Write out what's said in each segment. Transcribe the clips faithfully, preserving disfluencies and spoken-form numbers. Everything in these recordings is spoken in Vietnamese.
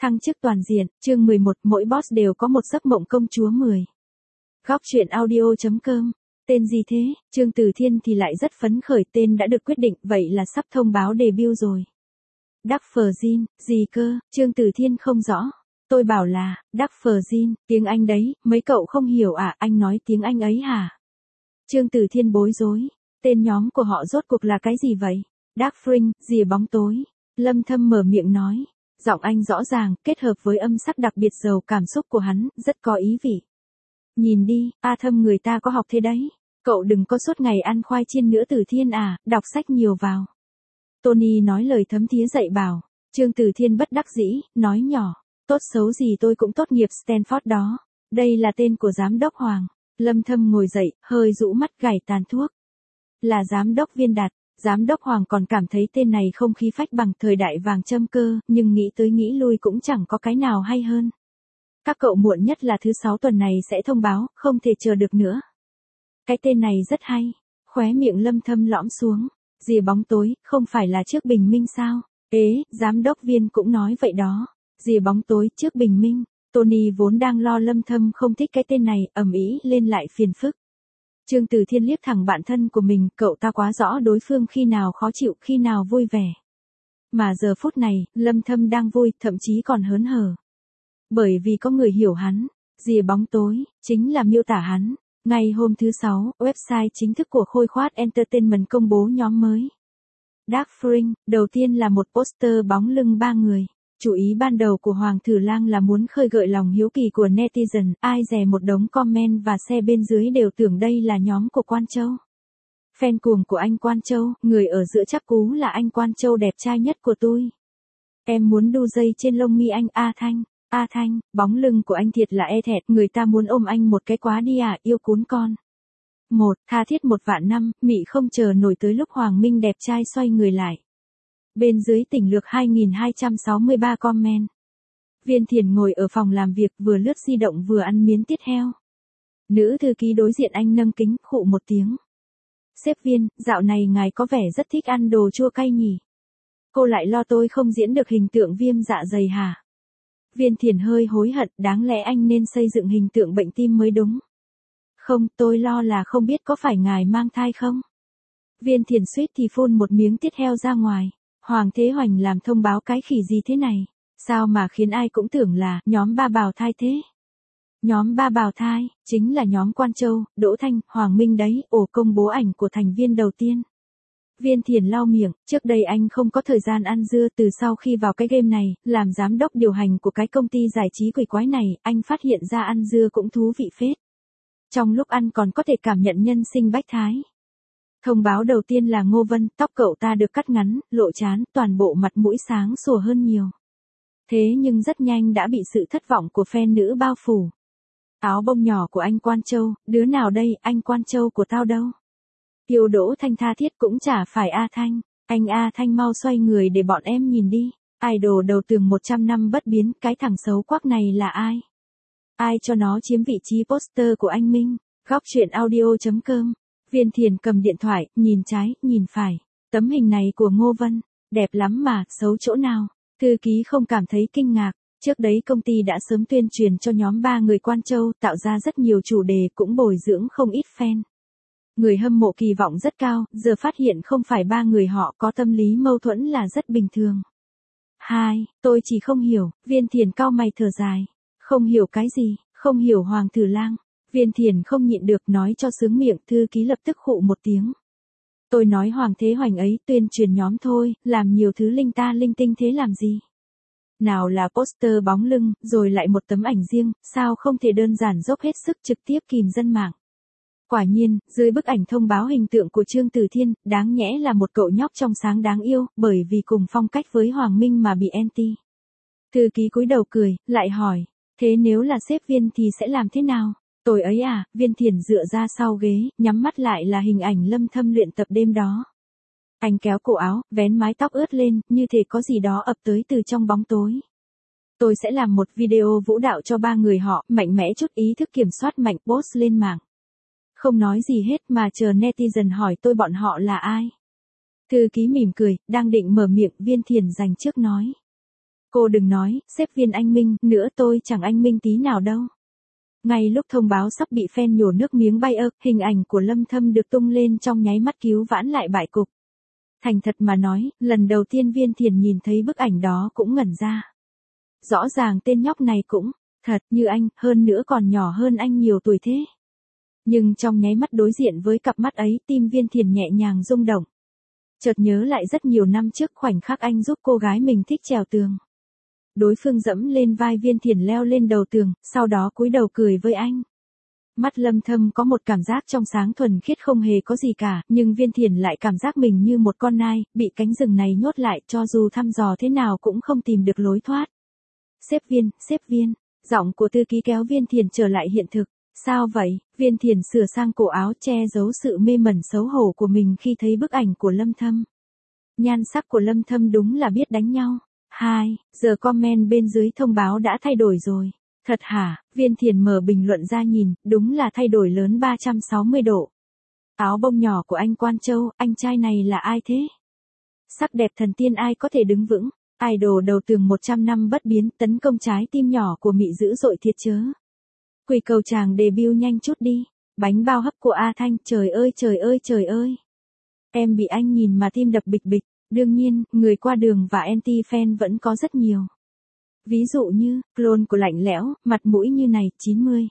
Thăng chức toàn diện, chương mười một, mỗi boss đều có một giấc mộng công chúa mười. Góc truyện audio chấm com. Tên gì thế? Trương Tử Thiên thì lại rất phấn khởi, tên đã được quyết định, vậy là sắp thông báo debut rồi. Đắc Phờ Jin, gì cơ? Trương Tử Thiên không rõ. Tôi bảo là, Đắc Phờ Jin, tiếng Anh đấy, mấy cậu không hiểu à, anh nói tiếng Anh ấy hả? Trương Tử Thiên bối rối. Tên nhóm của họ rốt cuộc là cái gì vậy? Dark Fring, rìa bóng tối. Lâm Thâm mở miệng nói. Giọng anh rõ ràng, kết hợp với âm sắc đặc biệt giàu cảm xúc của hắn, rất có ý vị. Nhìn đi, A Thâm người ta có học thế đấy. Cậu đừng có suốt ngày ăn khoai chiên nữa Tử Thiên à, đọc sách nhiều vào. Tony nói lời thấm thía dạy bảo. Trương Tử Thiên bất đắc dĩ, nói nhỏ. Tốt xấu gì tôi cũng tốt nghiệp Stanford đó. Đây là tên của giám đốc Hoàng. Lâm Thâm ngồi dậy, hơi rũ mắt gảy tàn thuốc. Là giám đốc Viên Đạt. Giám đốc Hoàng còn cảm thấy tên này không khí phách bằng thời đại vàng châm cơ, nhưng nghĩ tới nghĩ lui cũng chẳng có cái nào hay hơn. Các cậu muộn nhất là thứ sáu tuần này sẽ thông báo, không thể chờ được nữa. Cái tên này rất hay. Khóe miệng Lâm Thâm lõm xuống. Rìa bóng tối, không phải là trước bình minh sao? Ế, giám đốc Viên cũng nói vậy đó. Rìa bóng tối trước bình minh. Tony vốn đang lo Lâm Thâm không thích cái tên này, ầm ĩ lên lại phiền phức. Trương Tử Thiên liếc thẳng bạn thân của mình, cậu ta quá rõ đối phương khi nào khó chịu, khi nào vui vẻ. Mà giờ phút này, Lâm Thâm đang vui, thậm chí còn hớn hở. Bởi vì có người hiểu hắn, rìa bóng tối, chính là miêu tả hắn. Ngày hôm thứ sáu, website chính thức của Khôi Khoát Entertainment công bố nhóm mới. Dark Fring, đầu tiên là một poster bóng lưng ba người. Chủ ý ban đầu của Hoàng Thử Lang là muốn khơi gợi lòng hiếu kỳ của netizen, ai dè một đống comment và share bên dưới đều tưởng đây là nhóm của Quan Châu. Fan cuồng của anh Quan Châu, người ở giữa chắp cú là anh Quan Châu đẹp trai nhất của tôi. Em muốn đu dây trên lông mi anh A Thanh, A Thanh, bóng lưng của anh thiệt là e thẹt, người ta muốn ôm anh một cái quá đi à, yêu cún con. Một, tha thiết một vạn năm, mị không chờ nổi tới lúc Hoàng Minh đẹp trai xoay người lại. Bên dưới tỉnh lược hai nghìn hai trăm sáu mươi ba comment. Viên Thiền ngồi ở phòng làm việc vừa lướt di động vừa ăn miếng tiết heo. Nữ thư ký đối diện anh nâng kính, khụ một tiếng. Sếp Viên, dạo này ngài có vẻ rất thích ăn đồ chua cay nhỉ? Cô lại lo tôi không diễn được hình tượng viêm dạ dày hả? Viên Thiền hơi hối hận, đáng lẽ anh nên xây dựng hình tượng bệnh tim mới đúng. Không, tôi lo là không biết có phải ngài mang thai không? Viên Thiền suýt thì phun một miếng tiết heo ra ngoài. Hoàng Thế Hoành làm thông báo cái khỉ gì thế này? Sao mà khiến ai cũng tưởng là nhóm ba bào thai thế? Nhóm ba bào thai, chính là nhóm Quan Châu, Đỗ Thanh, Hoàng Minh đấy, ổ công bố ảnh của thành viên đầu tiên. Viên Thiền lau miệng, trước đây anh không có thời gian ăn dưa, từ sau khi vào cái game này, làm giám đốc điều hành của cái công ty giải trí quỷ quái này, anh phát hiện ra ăn dưa cũng thú vị phết. Trong lúc ăn còn có thể cảm nhận nhân sinh bách thái. Thông báo đầu tiên là Ngô Vân, tóc cậu ta được cắt ngắn, lộ trán, toàn bộ mặt mũi sáng sủa hơn nhiều. Thế nhưng rất nhanh đã bị sự thất vọng của fan nữ bao phủ. Áo bông nhỏ của anh Quan Châu, đứa nào đây, anh Quan Châu của tao đâu? Yêu Đỗ Thanh tha thiết cũng chả phải A Thanh, anh A Thanh mau xoay người để bọn em nhìn đi. Idol đầu tường một trăm năm bất biến, cái thằng xấu quắc này là ai? Ai cho nó chiếm vị trí poster của anh Minh? Góc truyện audio chấm com. Viên Thiền cầm điện thoại, nhìn trái, nhìn phải. Tấm hình này của Ngô Vân, đẹp lắm mà, xấu chỗ nào? Thư ký không cảm thấy kinh ngạc. Trước đấy công ty đã sớm tuyên truyền cho nhóm ba người Quan Châu, tạo ra rất nhiều chủ đề, cũng bồi dưỡng không ít fan. Người hâm mộ kỳ vọng rất cao, giờ phát hiện không phải ba người họ có tâm lý mâu thuẫn là rất bình thường. Hai, tôi chỉ không hiểu, Viên Thiền cau mày thở dài. Không hiểu cái gì, không hiểu Hoàng Thử Lang. Viên Thiền không nhịn được nói cho sướng miệng, thư ký lập tức khụ một tiếng. Tôi nói Hoàng Thế Hoành ấy tuyên truyền nhóm thôi, làm nhiều thứ linh ta linh tinh thế làm gì? Nào là poster bóng lưng, rồi lại một tấm ảnh riêng, sao không thể đơn giản dốc hết sức trực tiếp kìm dân mạng? Quả nhiên, dưới bức ảnh thông báo hình tượng của Trương Tử Thiên, đáng nhẽ là một cậu nhóc trong sáng đáng yêu, bởi vì cùng phong cách với Hoàng Minh mà bị anti. Thư ký cúi đầu cười, lại hỏi, thế nếu là sếp Viên thì sẽ làm thế nào? Tôi ấy à, Viên Thiền dựa ra sau ghế, nhắm mắt lại là hình ảnh Lâm Thâm luyện tập đêm đó. Anh kéo cổ áo, vén mái tóc ướt lên, như thể có gì đó ập tới từ trong bóng tối. Tôi sẽ làm một video vũ đạo cho ba người họ, mạnh mẽ chút ý thức kiểm soát mạnh, post lên mạng. Không nói gì hết mà chờ netizen hỏi tôi bọn họ là ai. Thư ký mỉm cười, đang định mở miệng, Viên Thiền dành trước nói. Cô đừng nói, sếp Viên anh minh, nữa tôi chẳng anh minh tí nào đâu. Ngay lúc thông báo sắp bị fan nhổ nước miếng bay ơ, hình ảnh của Lâm Thâm được tung lên trong nháy mắt cứu vãn lại bại cục. Thành thật mà nói, lần đầu tiên Viên Thiền nhìn thấy bức ảnh đó cũng ngẩn ra. Rõ ràng tên nhóc này cũng, thật như anh, hơn nữa còn nhỏ hơn anh nhiều tuổi thế. Nhưng trong nháy mắt đối diện với cặp mắt ấy, tim Viên Thiền nhẹ nhàng rung động. Chợt nhớ lại rất nhiều năm trước khoảnh khắc anh giúp cô gái mình thích trèo tường. Đối phương dẫm lên vai Viên Thiền leo lên đầu tường, sau đó cúi đầu cười với anh. Mắt Lâm Thâm có một cảm giác trong sáng thuần khiết không hề có gì cả, nhưng Viên Thiền lại cảm giác mình như một con nai, bị cánh rừng này nhốt lại, cho dù thăm dò thế nào cũng không tìm được lối thoát. Sếp Viên, sếp Viên, giọng của thư ký kéo Viên Thiền trở lại hiện thực. Sao vậy? Viên Thiền sửa sang cổ áo che giấu sự mê mẩn xấu hổ của mình khi thấy bức ảnh của Lâm Thâm. Nhan sắc của Lâm Thâm đúng là biết đánh nhau. Hai, giờ comment bên dưới thông báo đã thay đổi rồi. Thật hả? Viên Thiền mở bình luận ra nhìn, đúng là thay đổi lớn ba trăm sáu mươi độ. Áo bông nhỏ của anh Quan Châu, anh trai này là ai thế? Sắc đẹp thần tiên ai có thể đứng vững? Idol đầu tường một trăm năm bất biến, tấn công trái tim nhỏ của Mị dữ dội thiệt chớ. Quỳ cầu chàng debut nhanh chút đi. Bánh bao hấp của A Thanh, trời ơi trời ơi trời ơi. Em bị anh nhìn mà tim đập bịch bịch. Đương nhiên, người qua đường và anti-fan vẫn có rất nhiều. Ví dụ như, clone của lạnh lẽo, mặt mũi như này, chín mươi.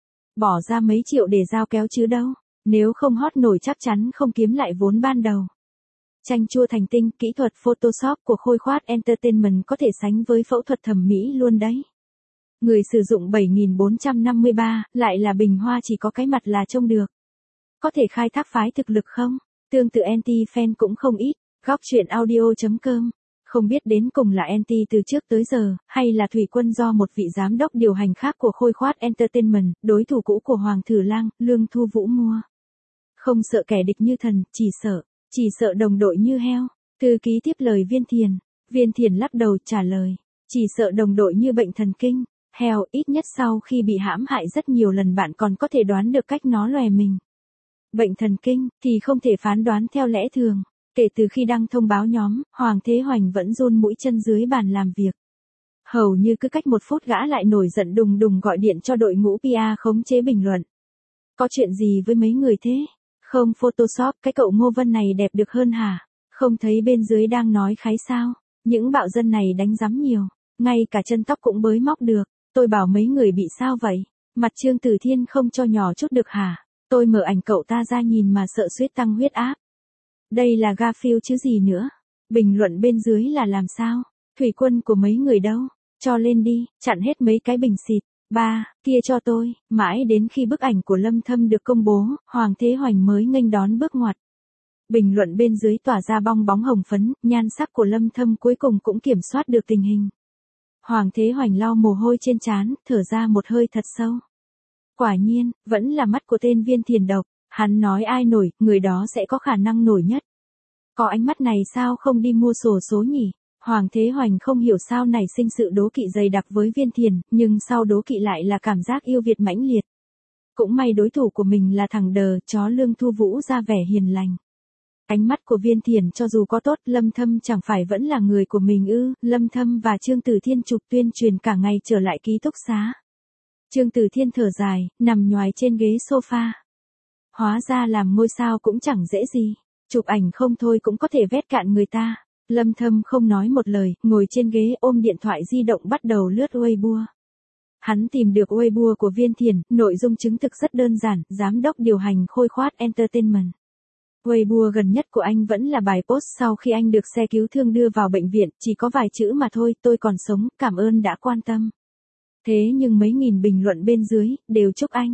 Bỏ ra mấy triệu để giao kéo chứ đâu. Nếu không hot nổi chắc chắn không kiếm lại vốn ban đầu. Chanh chua thành tinh, kỹ thuật Photoshop của Khôi Khoát Entertainment có thể sánh với phẫu thuật thẩm mỹ luôn đấy. Người sử dụng bảy nghìn bốn trăm năm mươi ba, lại là bình hoa chỉ có cái mặt là trông được. Có thể khai thác phái thực lực không? Tương tự anti-fan cũng không ít. Góc truyện audio.com. Không biết đến cùng là anti từ trước tới giờ, hay là thủy quân do một vị giám đốc điều hành khác của Khôi Khoát Entertainment, đối thủ cũ của Hoàng Thử Lang, Lương Thu Vũ mua. Không sợ kẻ địch như thần, chỉ sợ, chỉ sợ đồng đội như heo. Thư ký tiếp lời Viên Thiền. Viên Thiền lắc đầu trả lời. Chỉ sợ đồng đội như bệnh thần kinh. Heo, ít nhất sau khi bị hãm hại rất nhiều lần bạn còn có thể đoán được cách nó lòe mình. Bệnh thần kinh, thì không thể phán đoán theo lẽ thường. Kể từ khi đăng thông báo nhóm, Hoàng Thế Hoành vẫn run mũi chân dưới bàn làm việc. Hầu như cứ cách một phút gã lại nổi giận đùng đùng gọi điện cho đội ngũ pê e khống chế bình luận. Có chuyện gì với mấy người thế? Không Photoshop, cái cậu Ngô Vân này đẹp được hơn hả? Không thấy bên dưới đang nói khái sao? Những bạo dân này đánh giám nhiều. Ngay cả chân tóc cũng bới móc được. Tôi bảo mấy người bị sao vậy? Mặt Trương Tử Thiên không cho nhỏ chút được hả? Tôi mở ảnh cậu ta ra nhìn mà sợ suýt tăng huyết áp. Đây là Garfield chứ gì nữa. Bình luận bên dưới là làm sao? Thủy quân của mấy người đâu? Cho lên đi, chặn hết mấy cái bình xịt. Ba, kia cho tôi. Mãi đến khi bức ảnh của Lâm Thâm được công bố, Hoàng Thế Hoành mới nghênh đón bước ngoặt. Bình luận bên dưới tỏa ra bong bóng hồng phấn, nhan sắc của Lâm Thâm cuối cùng cũng kiểm soát được tình hình. Hoàng Thế Hoành lau mồ hôi trên trán, thở ra một hơi thật sâu. Quả nhiên, vẫn là mắt của tên Viên Thiền độc. Hắn nói ai nổi, người đó sẽ có khả năng nổi nhất. Có ánh mắt này sao không đi mua xổ số nhỉ? Hoàng Thế Hoành không hiểu sao nảy sinh sự đố kỵ dày đặc với Viên Thiền, nhưng sau đố kỵ lại là cảm giác yêu Việt mãnh liệt. Cũng may đối thủ của mình là thằng đờ chó Lương Thu Vũ ra vẻ hiền lành. Ánh mắt của Viên Thiền cho dù có tốt, Lâm Thâm chẳng phải vẫn là người của mình ư? Lâm Thâm và Trương Tử Thiên chụp tuyên truyền cả ngày trở lại ký túc xá. Trương Tử Thiên thở dài, nằm nhoài trên ghế sofa. Hóa ra làm ngôi sao cũng chẳng dễ gì. Chụp ảnh không thôi cũng có thể vét cạn người ta. Lâm Thâm không nói một lời, ngồi trên ghế ôm điện thoại di động bắt đầu lướt Weibo. Hắn tìm được Weibo của Viên Thiền, nội dung chứng thực rất đơn giản, giám đốc điều hành Khôi Khoát Entertainment. Weibo gần nhất của anh vẫn là bài post sau khi anh được xe cứu thương đưa vào bệnh viện, chỉ có vài chữ mà thôi, tôi còn sống, cảm ơn đã quan tâm. Thế nhưng mấy nghìn bình luận bên dưới, đều chúc anh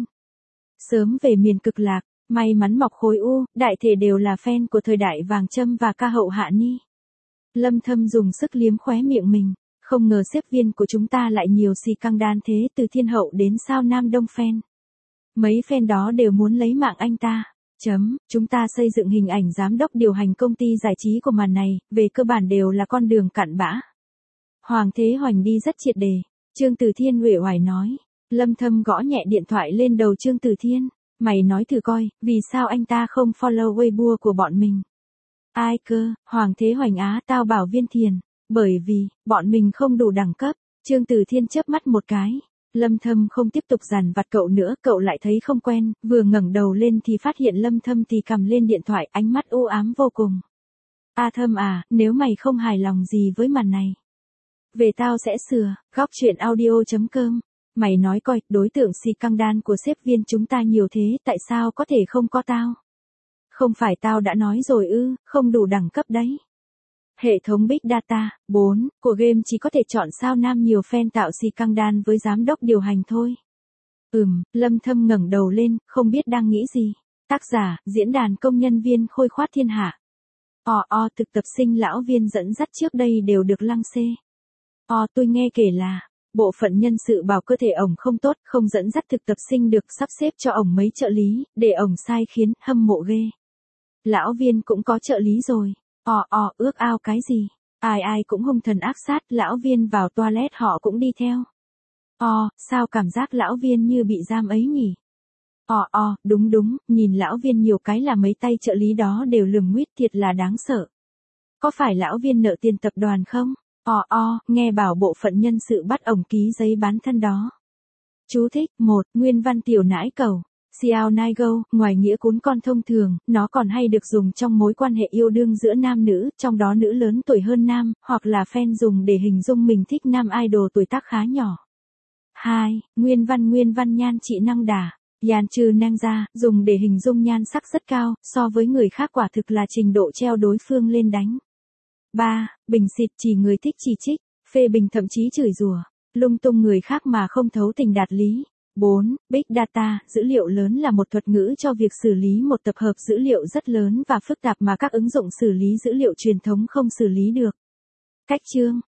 sớm về miền cực lạc, may mắn mọc khối u, đại thể đều là fan của thời đại vàng châm và ca hậu Hạ Ni. Lâm Thâm dùng sức liếm khóe miệng mình, không ngờ xếp Viên của chúng ta lại nhiều xì căng đan thế, từ thiên hậu đến sao Nam Đông fan. Mấy fan đó đều muốn lấy mạng anh ta. Chấm, chúng ta xây dựng hình ảnh giám đốc điều hành công ty giải trí của màn này, về cơ bản đều là con đường cặn bã. Hoàng Thế Hoành đi rất triệt đề. Trương Tử Thiên uể oải nói. Lâm Thâm gõ nhẹ điện thoại lên đầu Trương Tử Thiên. Mày nói thử coi, vì sao anh ta không follow Weibo của bọn mình? Ai cơ? Hoàng Thế Hoành á, tao bảo Viên Thiền. Bởi vì, bọn mình không đủ đẳng cấp. Trương Từ Thiên chớp mắt một cái. Lâm Thâm không tiếp tục dằn vặt cậu nữa, cậu lại thấy không quen, vừa ngẩng đầu lên thì phát hiện Lâm Thâm thì cầm lên điện thoại, ánh mắt u ám vô cùng. A Thâm à, nếu mày không hài lòng gì với màn này, về tao sẽ sửa. Góc chuyện audio chấm com. Mày nói coi, đối tượng si căng đan của sếp Viên chúng ta nhiều thế, tại sao có thể không có tao? Không phải tao đã nói rồi ư, không đủ đẳng cấp đấy. Hệ thống Big Data, bốn, của game chỉ có thể chọn sao nam nhiều fan tạo si căng đan với giám đốc điều hành thôi. Ừm, Lâm Thâm ngẩng đầu lên, không biết đang nghĩ gì. Tác giả, diễn đàn công nhân viên khôi khoát thiên hạ. Ồ ồ thực tập sinh lão Viên dẫn dắt trước đây đều được lăng xê. Ồ tôi nghe kể là, bộ phận nhân sự bảo cơ thể ổng không tốt, không dẫn dắt thực tập sinh được, sắp xếp cho ổng mấy trợ lý, để ổng sai khiến, hâm mộ ghê. Lão Viên cũng có trợ lý rồi. Ồ ồ ước ao cái gì, ai ai cũng hung thần ác sát, lão Viên vào toilet họ cũng đi theo. Ồ, sao cảm giác lão Viên như bị giam ấy nhỉ? Ồ ồ, đúng đúng, nhìn lão Viên nhiều cái là mấy tay trợ lý đó đều lườm nguýt, thiệt là đáng sợ. Có phải lão Viên nợ tiền tập đoàn không? Ồ ồ, nghe bảo bộ phận nhân sự bắt ổng ký giấy bán thân đó. Chú thích, một, nguyên văn tiểu nãi cầu. Xiao Nai Go, ngoài nghĩa cún con thông thường, nó còn hay được dùng trong mối quan hệ yêu đương giữa nam nữ, trong đó nữ lớn tuổi hơn nam, hoặc là fan dùng để hình dung mình thích nam idol tuổi tác khá nhỏ. hai. Nguyên văn nguyên văn nhan trị năng đà. Yan trừ năng ra, dùng để hình dung nhan sắc rất cao, so với người khác quả thực là trình độ treo đối phương lên đánh. ba. Bình xịt chỉ người thích chỉ trích, phê bình thậm chí chửi rủa, lung tung người khác mà không thấu tình đạt lý. bốn. Big Data, dữ liệu lớn là một thuật ngữ cho việc xử lý một tập hợp dữ liệu rất lớn và phức tạp mà các ứng dụng xử lý dữ liệu truyền thống không xử lý được. Cách chương